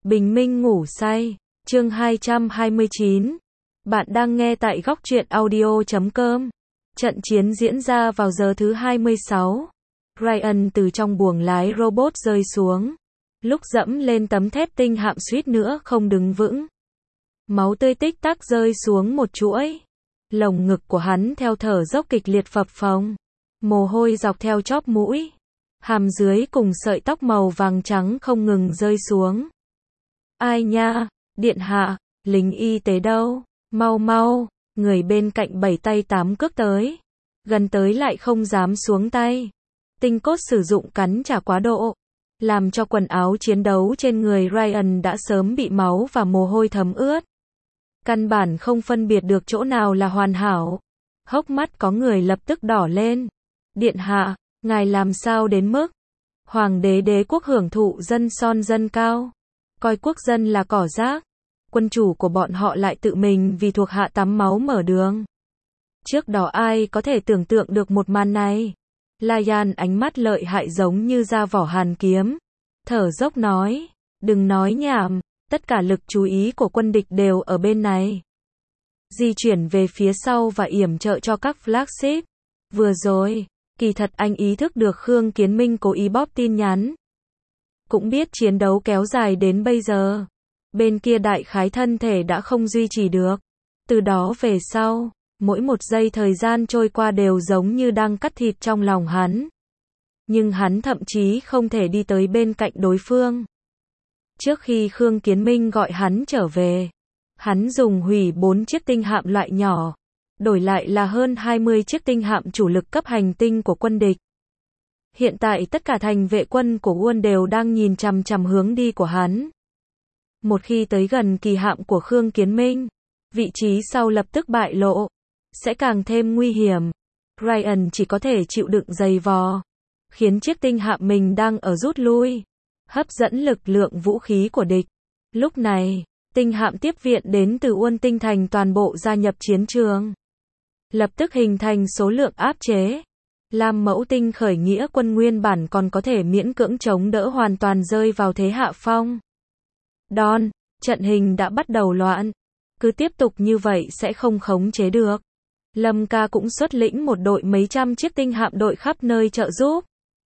Bình minh ngủ say, chương 229. Bạn đang nghe tại góc truyện audio.com. Trận chiến diễn ra vào giờ thứ 26. Ryan từ trong buồng lái robot rơi xuống. Lúc dẫm lên tấm thép tinh hạm suýt nữa không đứng vững. Máu tươi tích tắc rơi xuống một chuỗi. Lồng ngực của hắn theo thở dốc kịch liệt phập phồng. Mồ hôi dọc theo chóp mũi. Hàm dưới cùng sợi tóc màu vàng trắng không ngừng rơi xuống. Ai nha, điện hạ, lính y tế đâu, mau mau, người bên cạnh 7 tay 8 cước tới. Gần tới lại không dám xuống tay. Tinh cốt sử dụng cắn trả quá độ, làm cho quần áo chiến đấu trên người Ryan đã sớm bị máu và mồ hôi thấm ướt. Căn bản không phân biệt được chỗ nào là hoàn hảo. Hốc mắt có người lập tức đỏ lên. Điện hạ, ngài làm sao đến mức Hoàng đế đế quốc hưởng thụ dân son dân cao, coi quốc dân là cỏ rác, quân chủ của bọn họ lại tự mình vì thuộc hạ tắm máu mở đường. Trước đó ai có thể tưởng tượng được một màn này. Layan ánh mắt lợi hại giống như ra vỏ hàn kiếm, thở dốc nói, đừng nói nhảm, tất cả lực chú ý của quân địch đều ở bên này. Di chuyển về phía sau và yểm trợ cho các flagship. Vừa rồi, kỳ thật anh ý thức được Khương Kiến Minh cố ý bóp tin nhắn. Cũng biết chiến đấu kéo dài đến bây giờ. Bên kia đại khái thân thể đã không duy trì được. Từ đó về sau, mỗi một giây thời gian trôi qua đều giống như đang cắt thịt trong lòng hắn. Nhưng hắn thậm chí không thể đi tới bên cạnh đối phương. Trước khi Khương Kiến Minh gọi hắn trở về, hắn dùng hủy 4 chiếc tinh hạm loại nhỏ, đổi lại là hơn 20 chiếc tinh hạm chủ lực cấp hành tinh của quân địch. Hiện tại tất cả thành vệ quân của Won đều đang nhìn chằm chằm hướng đi của hắn. Một khi tới gần kỳ hạm của Khương Kiến Minh, vị trí sau lập tức bại lộ, sẽ càng thêm nguy hiểm. Ryan chỉ có thể chịu đựng giày vò, khiến chiếc tinh hạm mình đang ở rút lui, hấp dẫn lực lượng vũ khí của địch. Lúc này, tinh hạm tiếp viện đến từ Uôn Tinh Thành toàn bộ gia nhập chiến trường. Lập tức hình thành số lượng áp chế. Lam Mẫu Tinh khởi nghĩa quân nguyên bản còn có thể miễn cưỡng chống đỡ hoàn toàn rơi vào thế hạ phong. Đòn, trận hình đã bắt đầu loạn. Cứ tiếp tục như vậy sẽ không khống chế được. Lâm ca cũng xuất lĩnh một đội mấy trăm chiếc tinh hạm đội khắp nơi trợ giúp.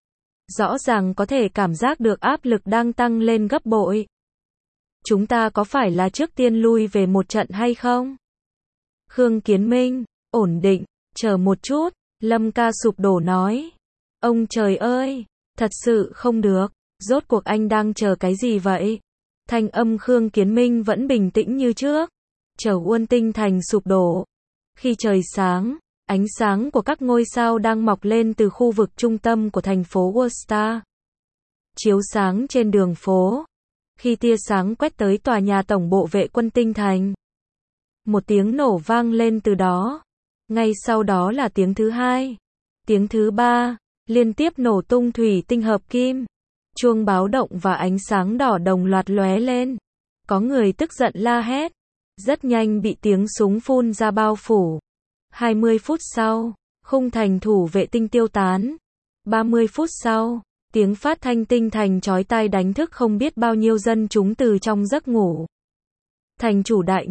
Rõ ràng có thể cảm giác được áp lực đang tăng lên gấp bội. Chúng ta có phải là trước tiên lui về một trận hay không? Khương Kiến Minh, ổn định, chờ một chút, Lâm ca sụp đổ nói. Ông trời ơi, thật sự không được, rốt cuộc anh đang chờ cái gì vậy? Thanh âm Khương Kiến Minh vẫn bình tĩnh như trước. Chờ Uôn Tinh Thành sụp đổ. Khi trời sáng, ánh sáng của các ngôi sao đang mọc lên từ khu vực trung tâm của thành phố Worcester. Chiếu sáng trên đường phố. Khi tia sáng quét tới tòa nhà tổng bộ vệ quân Tinh Thành, một tiếng nổ vang lên từ đó. Ngay sau đó là tiếng thứ hai, tiếng thứ ba, liên tiếp nổ tung thủy tinh hợp kim. Chuông báo động và ánh sáng đỏ đồng loạt lóe lên. Có người tức giận la hét. Rất nhanh bị tiếng súng phun ra bao phủ. 20 phút sau, khung thành thủ vệ tinh tiêu tán. 30 phút sau, tiếng phát thanh tinh thành chói tai đánh thức không biết bao nhiêu dân chúng từ trong giấc ngủ. Thành chủ đại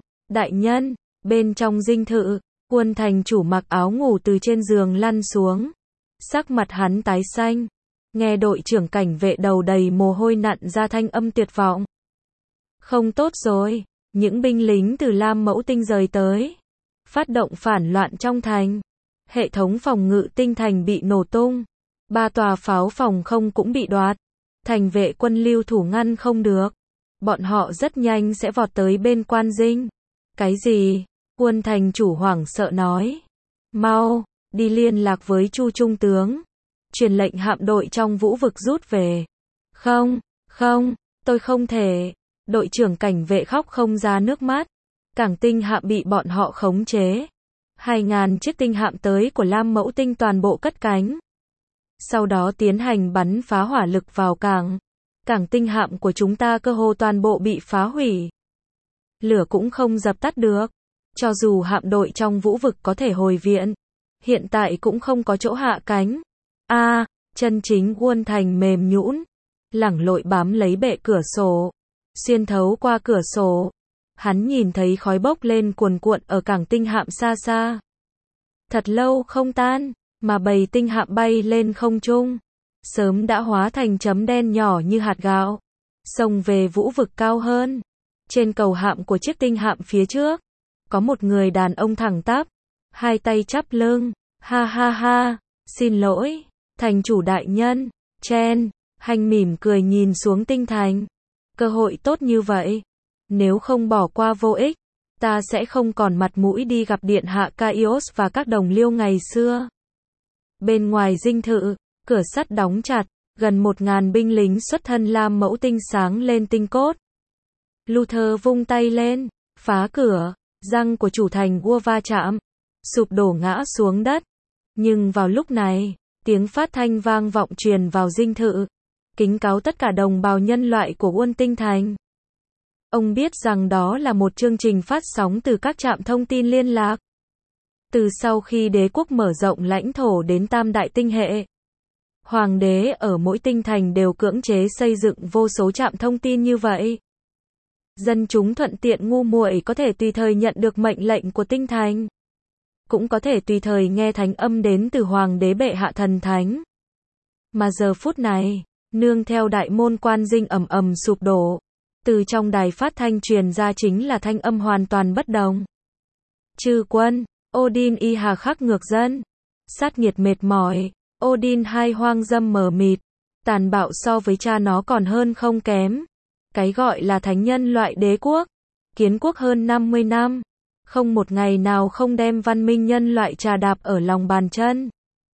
nhân, bên trong dinh thự, Quân thành chủ mặc áo ngủ từ trên giường lăn xuống. Sắc mặt hắn tái xanh. Nghe đội trưởng cảnh vệ đầu đầy mồ hôi nặn ra thanh âm tuyệt vọng. Không tốt rồi, những binh lính từ Lam Mẫu Tinh rời tới. Phát động phản loạn trong thành. Hệ thống phòng ngự tinh thành bị nổ tung. 3 tòa pháo phòng không cũng bị đoạt. Thành vệ quân lưu thủ ngăn không được. Bọn họ rất nhanh sẽ vọt tới bên quan dinh. Cái gì? Quân thành chủ hoảng sợ nói. Mau, đi liên lạc với Chu Trung tướng. Truyền lệnh hạm đội trong vũ vực rút về. Không, tôi không thể. Đội trưởng cảnh vệ khóc không ra nước mắt. Cảng tinh hạm bị bọn họ khống chế. 2.000 chiếc tinh hạm tới của Lam Mẫu Tinh toàn bộ cất cánh. Sau đó tiến hành bắn phá hỏa lực vào cảng. Cảng tinh hạm của chúng ta cơ hồ toàn bộ bị phá hủy. Lửa cũng không dập tắt được. Cho dù hạm đội trong vũ vực có thể hồi viện, hiện tại cũng không có chỗ hạ cánh. Chân chính Quân thành mềm nhũn, lẳng lội bám lấy bệ cửa sổ. Xuyên thấu qua cửa sổ, hắn nhìn thấy khói bốc lên cuồn cuộn ở cảng tinh hạm xa xa. Thật lâu không tan, mà bầy tinh hạm bay lên không trung, sớm đã hóa thành chấm đen nhỏ như hạt gạo, xông về vũ vực cao hơn. Trên cầu hạm của chiếc tinh hạm phía trước, có một người đàn ông thẳng tắp, hai tay chắp lưng, ha ha ha, xin lỗi, thành chủ đại nhân, Chen, Hành mỉm cười nhìn xuống tinh thành. Cơ hội tốt như vậy, nếu không bỏ qua vô ích, ta sẽ không còn mặt mũi đi gặp điện hạ Kaios và các đồng liêu ngày xưa. Bên ngoài dinh thự, cửa sắt đóng chặt, gần 1.000 binh lính xuất thân lam mẫu tinh sáng lên tinh cốt. Luther vung tay lên, phá cửa, răng của chủ thành vua va chạm, sụp đổ ngã xuống đất. Nhưng vào lúc này, tiếng phát thanh vang vọng truyền vào dinh thự, kính cáo tất cả đồng bào nhân loại của Quân Tinh Thành. Ông biết rằng đó là một chương trình phát sóng từ các trạm thông tin liên lạc. Từ sau khi đế quốc mở rộng lãnh thổ đến tam đại tinh hệ, hoàng đế ở mỗi tinh thành đều cưỡng chế xây dựng vô số trạm thông tin như vậy. Dân chúng thuận tiện ngu muội có thể tùy thời nhận được mệnh lệnh của tinh thành, cũng có thể tùy thời nghe thánh âm đến từ hoàng đế bệ hạ thần thánh. Mà giờ phút này, nương theo đại môn quan dinh ầm ầm sụp đổ, từ trong đài phát thanh truyền ra chính là thanh âm hoàn toàn bất đồng. Chư quân, Odin y hà khắc ngược dân, sát nghiệt mệt mỏi, Odin hai hoang dâm mờ mịt, tàn bạo so với cha nó còn hơn không kém. Cái gọi là thánh nhân loại đế quốc, kiến quốc hơn 50 năm, không một ngày nào không đem văn minh nhân loại trà đạp ở lòng bàn chân.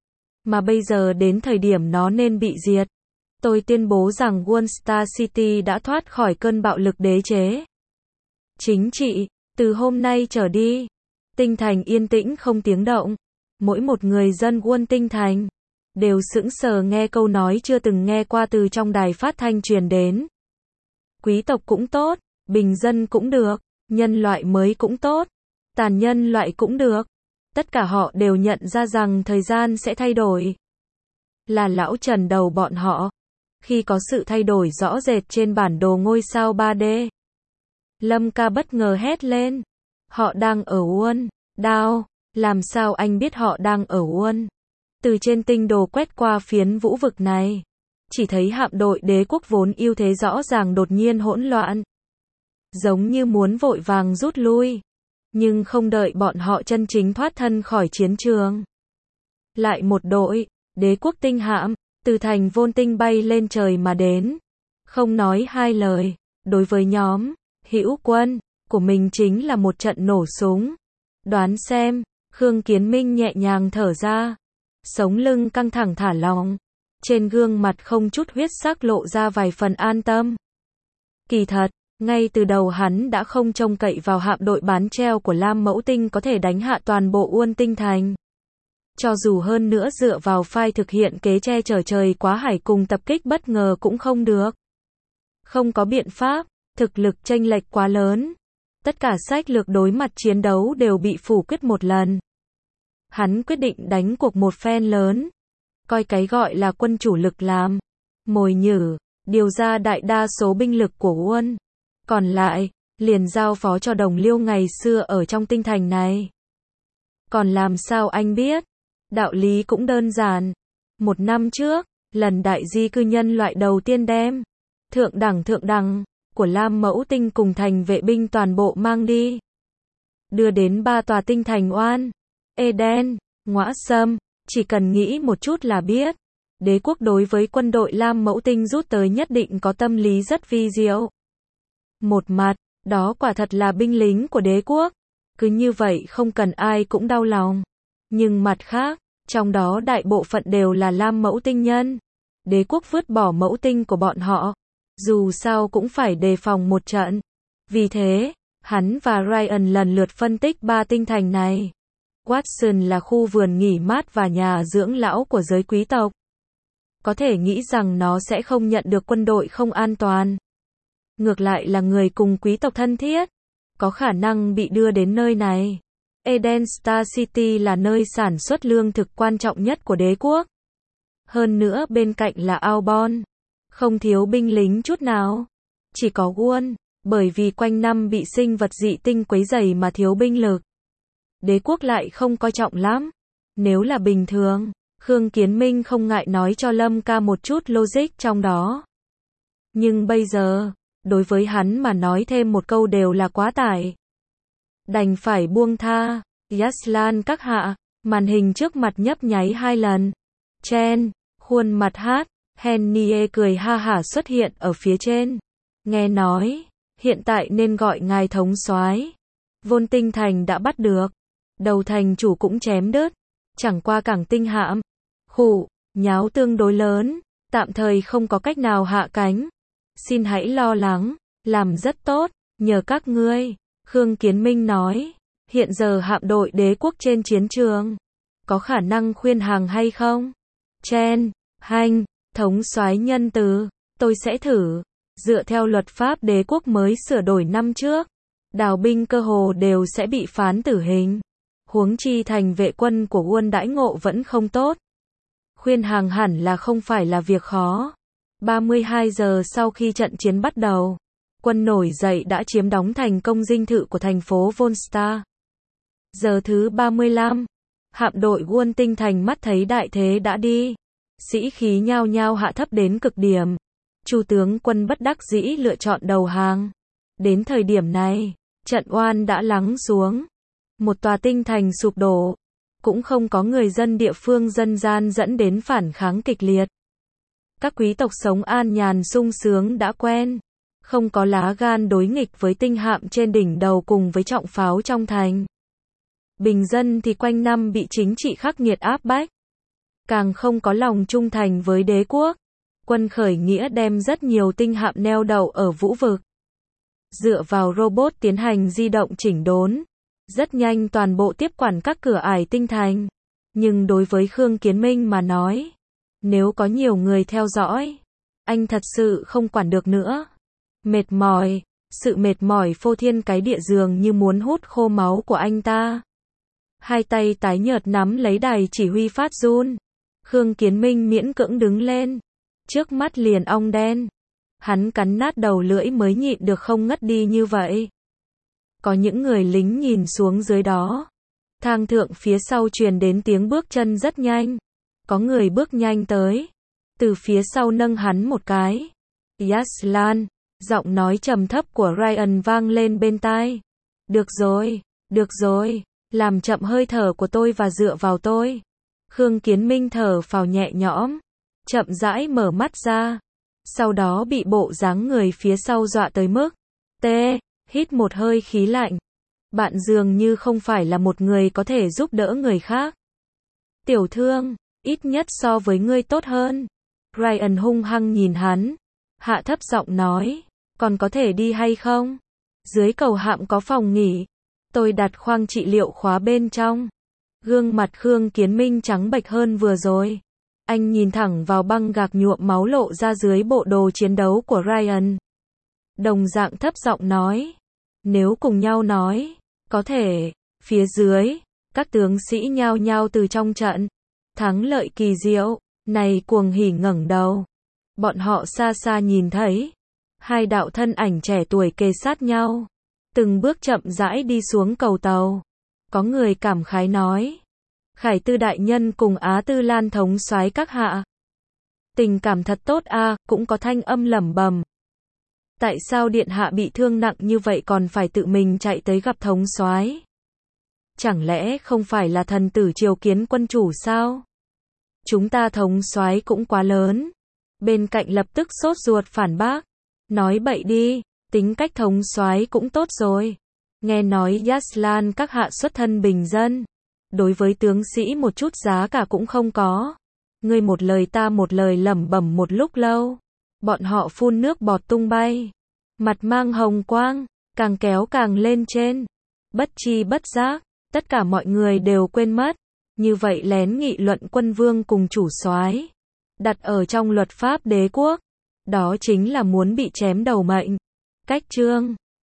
Mà bây giờ đến thời điểm nó nên bị diệt. Tôi tuyên bố rằng One Star City đã thoát khỏi cơn bạo lực đế chế chính trị. Từ hôm nay trở đi, tinh thành yên tĩnh không tiếng động. Mỗi một người dân Quân Tinh Thành đều sững sờ nghe câu nói chưa từng nghe qua từ trong đài phát thanh truyền đến. Quý tộc cũng tốt, bình dân cũng được, nhân loại mới cũng tốt, tàn nhân loại cũng được. Tất cả họ đều nhận ra rằng thời gian sẽ thay đổi. Là lão Trần đầu bọn họ. Khi có sự thay đổi rõ rệt trên bản đồ ngôi sao 3D. Lâm Ca bất ngờ hét lên. Họ đang ở Uôn, Đao, làm sao anh biết họ đang ở Uôn? Từ trên tinh đồ quét qua phiến vũ vực này, chỉ thấy hạm đội đế quốc vốn ưu thế rõ ràng đột nhiên hỗn loạn. Giống như muốn vội vàng rút lui. Nhưng không đợi bọn họ chân chính thoát thân khỏi chiến trường. Lại một đội, đế quốc tinh hạm, từ thành Vôn Tinh bay lên trời mà đến. Không nói hai lời, đối với nhóm hữu quân của mình chính là một trận nổ súng. Đoán xem, Khương Kiến Minh nhẹ nhàng thở ra, sống lưng căng thẳng thả lỏng, trên gương mặt không chút huyết sắc lộ ra vài phần an tâm. Kỳ thật, ngay từ đầu hắn đã không trông cậy vào hạm đội bán treo của Lam Mẫu Tinh có thể đánh hạ toàn bộ Uôn Tinh Thành. Cho dù hơn nữa dựa vào phai thực hiện kế che chở trời quá hải cùng tập kích bất ngờ cũng không được. Không có biện pháp, thực lực chênh lệch quá lớn. Tất cả sách lược đối mặt chiến đấu đều bị phủ quyết một lần. Hắn quyết định đánh cuộc một phen lớn. Coi cái gọi là quân chủ lực làm mồi nhử, điều ra đại đa số binh lực của Uôn. Còn lại, liền giao phó cho đồng liêu ngày xưa ở trong tinh thành này. Còn làm sao anh biết? Đạo lý cũng đơn giản. 1 năm trước, lần đại di cư nhân loại đầu tiên đem thượng đẳng của Lam Mẫu Tinh cùng thành vệ binh toàn bộ mang đi. Đưa đến 3 tòa tinh thành Oan, Eden, Ngõa Sâm, chỉ cần nghĩ một chút là biết. Đế quốc đối với quân đội Lam Mẫu Tinh rút tới nhất định có tâm lý rất vi diệu. Một mặt, đó quả thật là binh lính của đế quốc. Cứ như vậy không cần ai cũng đau lòng. Nhưng mặt khác, trong đó đại bộ phận đều là Lam Mẫu Tinh nhân. Đế quốc vứt bỏ mẫu tinh của bọn họ. Dù sao cũng phải đề phòng một trận. Vì thế, hắn và Ryan lần lượt phân tích 3 tinh thành này. Watson là khu vườn nghỉ mát và nhà dưỡng lão của giới quý tộc. Có thể nghĩ rằng nó sẽ không nhận được quân đội không an toàn. Ngược lại là người cùng quý tộc thân thiết, có khả năng bị đưa đến nơi này. Eden Star City là nơi sản xuất lương thực quan trọng nhất của đế quốc. Hơn nữa bên cạnh là Aubon, không thiếu binh lính chút nào. chỉ có Won, bởi vì quanh năm bị sinh vật dị tinh quấy rầy mà thiếu binh lực. Đế quốc lại không coi trọng lắm. Nếu là bình thường, Khương Kiến Minh không ngại nói cho Lâm Ca một chút logic trong đó. Nhưng bây giờ, đối với hắn mà nói thêm một câu đều là quá tải. Đành phải buông tha. Yaslan các hạ, màn hình trước mặt nhấp nháy 2 lần. Chen, khuôn mặt hát, Hennie cười ha hả xuất hiện ở phía trên. Nghe nói, hiện tại nên gọi ngài thống soái. Vôn Tinh Thành đã bắt được. Đầu thành chủ cũng chém đứt. Chẳng qua cảng Tinh Hạm. Khụ, nháo tương đối lớn, tạm thời không có cách nào hạ cánh. Xin hãy lo lắng, làm rất tốt, nhờ các ngươi. Khương Kiến Minh nói, hiện giờ hạm đội đế quốc trên chiến trường. Có khả năng khuyên hàng hay không? Chen, Hành, thống soái nhân từ, tôi sẽ thử. Dựa theo luật pháp đế quốc mới sửa đổi năm trước, đào binh cơ hồ đều sẽ bị phán tử hình. Huống chi thành vệ quân của Won đãi ngộ vẫn không tốt. Khuyên hàng hẳn là không phải là việc khó. 32 giờ sau khi trận chiến bắt đầu, quân nổi dậy đã chiếm đóng thành công dinh thự của thành phố Volstar. Giờ thứ 35, hạm đội Won Tinh Thành mắt thấy đại thế đã đi. Sĩ khí nhao nhao hạ thấp đến cực điểm. Chu tướng quân bất đắc dĩ lựa chọn đầu hàng. Đến thời điểm này, trận oan đã lắng xuống. Một tòa tinh thành sụp đổ. Cũng không có người dân địa phương dân gian dẫn đến phản kháng kịch liệt. Các quý tộc sống an nhàn sung sướng đã quen. Không có lá gan đối nghịch với tinh hạm trên đỉnh đầu cùng với trọng pháo trong thành. Bình dân thì quanh năm bị chính trị khắc nghiệt áp bách. Càng không có lòng trung thành với đế quốc. Quân khởi nghĩa đem rất nhiều tinh hạm neo đậu ở vũ vực. Dựa vào robot tiến hành di động chỉnh đốn. Rất nhanh toàn bộ tiếp quản các cửa ải tinh thành. Nhưng đối với Khương Kiến Minh mà nói, nếu có nhiều người theo dõi, anh thật sự không quản được nữa. Mệt mỏi, sự mệt mỏi phô thiên cái địa dường như muốn hút khô máu của anh ta. Hai tay tái nhợt nắm lấy đài chỉ huy phát run. Khương Kiến Minh miễn cưỡng đứng lên. Trước mắt liền ong đen. Hắn cắn nát đầu lưỡi mới nhịn được không ngất đi như vậy. Có những người lính nhìn xuống dưới đó. Thang thượng phía sau truyền đến tiếng bước chân rất nhanh. Có người bước nhanh tới. Từ phía sau nâng hắn một cái. Yaslan, giọng nói trầm thấp của Ryan vang lên bên tai. Được rồi, làm chậm hơi thở của tôi và dựa vào tôi. Khương Kiến Minh thở phào nhẹ nhõm. Chậm rãi mở mắt ra. Sau đó bị bộ dáng người phía sau dọa tới mức. Hít một hơi khí lạnh. Bạn dường như không phải là một người có thể giúp đỡ người khác. Tiểu thương, ít nhất so với ngươi tốt hơn. Ryan hung hăng nhìn hắn. Hạ thấp giọng nói. Còn có thể đi hay không? Dưới cầu hạm có phòng nghỉ. Tôi đặt khoang trị liệu khóa bên trong. Gương mặt Khương Kiến Minh trắng bệch hơn vừa rồi. Anh nhìn thẳng vào băng gạc nhuộm máu lộ ra dưới bộ đồ chiến đấu của Ryan. Đồng dạng thấp giọng nói. Nếu cùng nhau nói, có thể. Phía dưới, các tướng sĩ nhao nhao từ trong trận. Thắng lợi kỳ diệu, này cuồng hỉ ngẩng đầu. Bọn họ xa xa nhìn thấy. Hai đạo thân ảnh trẻ tuổi kề sát nhau. Từng bước chậm rãi đi xuống cầu tàu. Có người cảm khái nói. Khải Tư đại nhân cùng Á Tư Lan thống soái các hạ. Tình cảm thật tốt a, cũng có thanh âm lẩm bẩm. Tại sao điện hạ bị thương nặng như vậy còn phải tự mình chạy tới gặp thống soái? Chẳng lẽ không phải là thần tử triều kiến quân chủ sao? Chúng ta thống soái cũng quá lớn. Bên cạnh lập tức sốt ruột phản bác. Nói bậy đi, tính cách thống soái cũng tốt rồi. Nghe nói Yaslan các hạ xuất thân bình dân. Đối với tướng sĩ một chút giá cả cũng không có. Ngươi một lời ta một lời lẩm bẩm một lúc lâu. Bọn họ phun nước bọt tung bay. Mặt mang hồng quang, càng kéo càng lên trên. Bất chi bất giác, tất cả mọi người đều quên mất. Như vậy lén nghị luận quân vương cùng chủ soái. Đặt ở trong luật pháp đế quốc. Đó chính là muốn bị chém đầu mệnh. Cách chương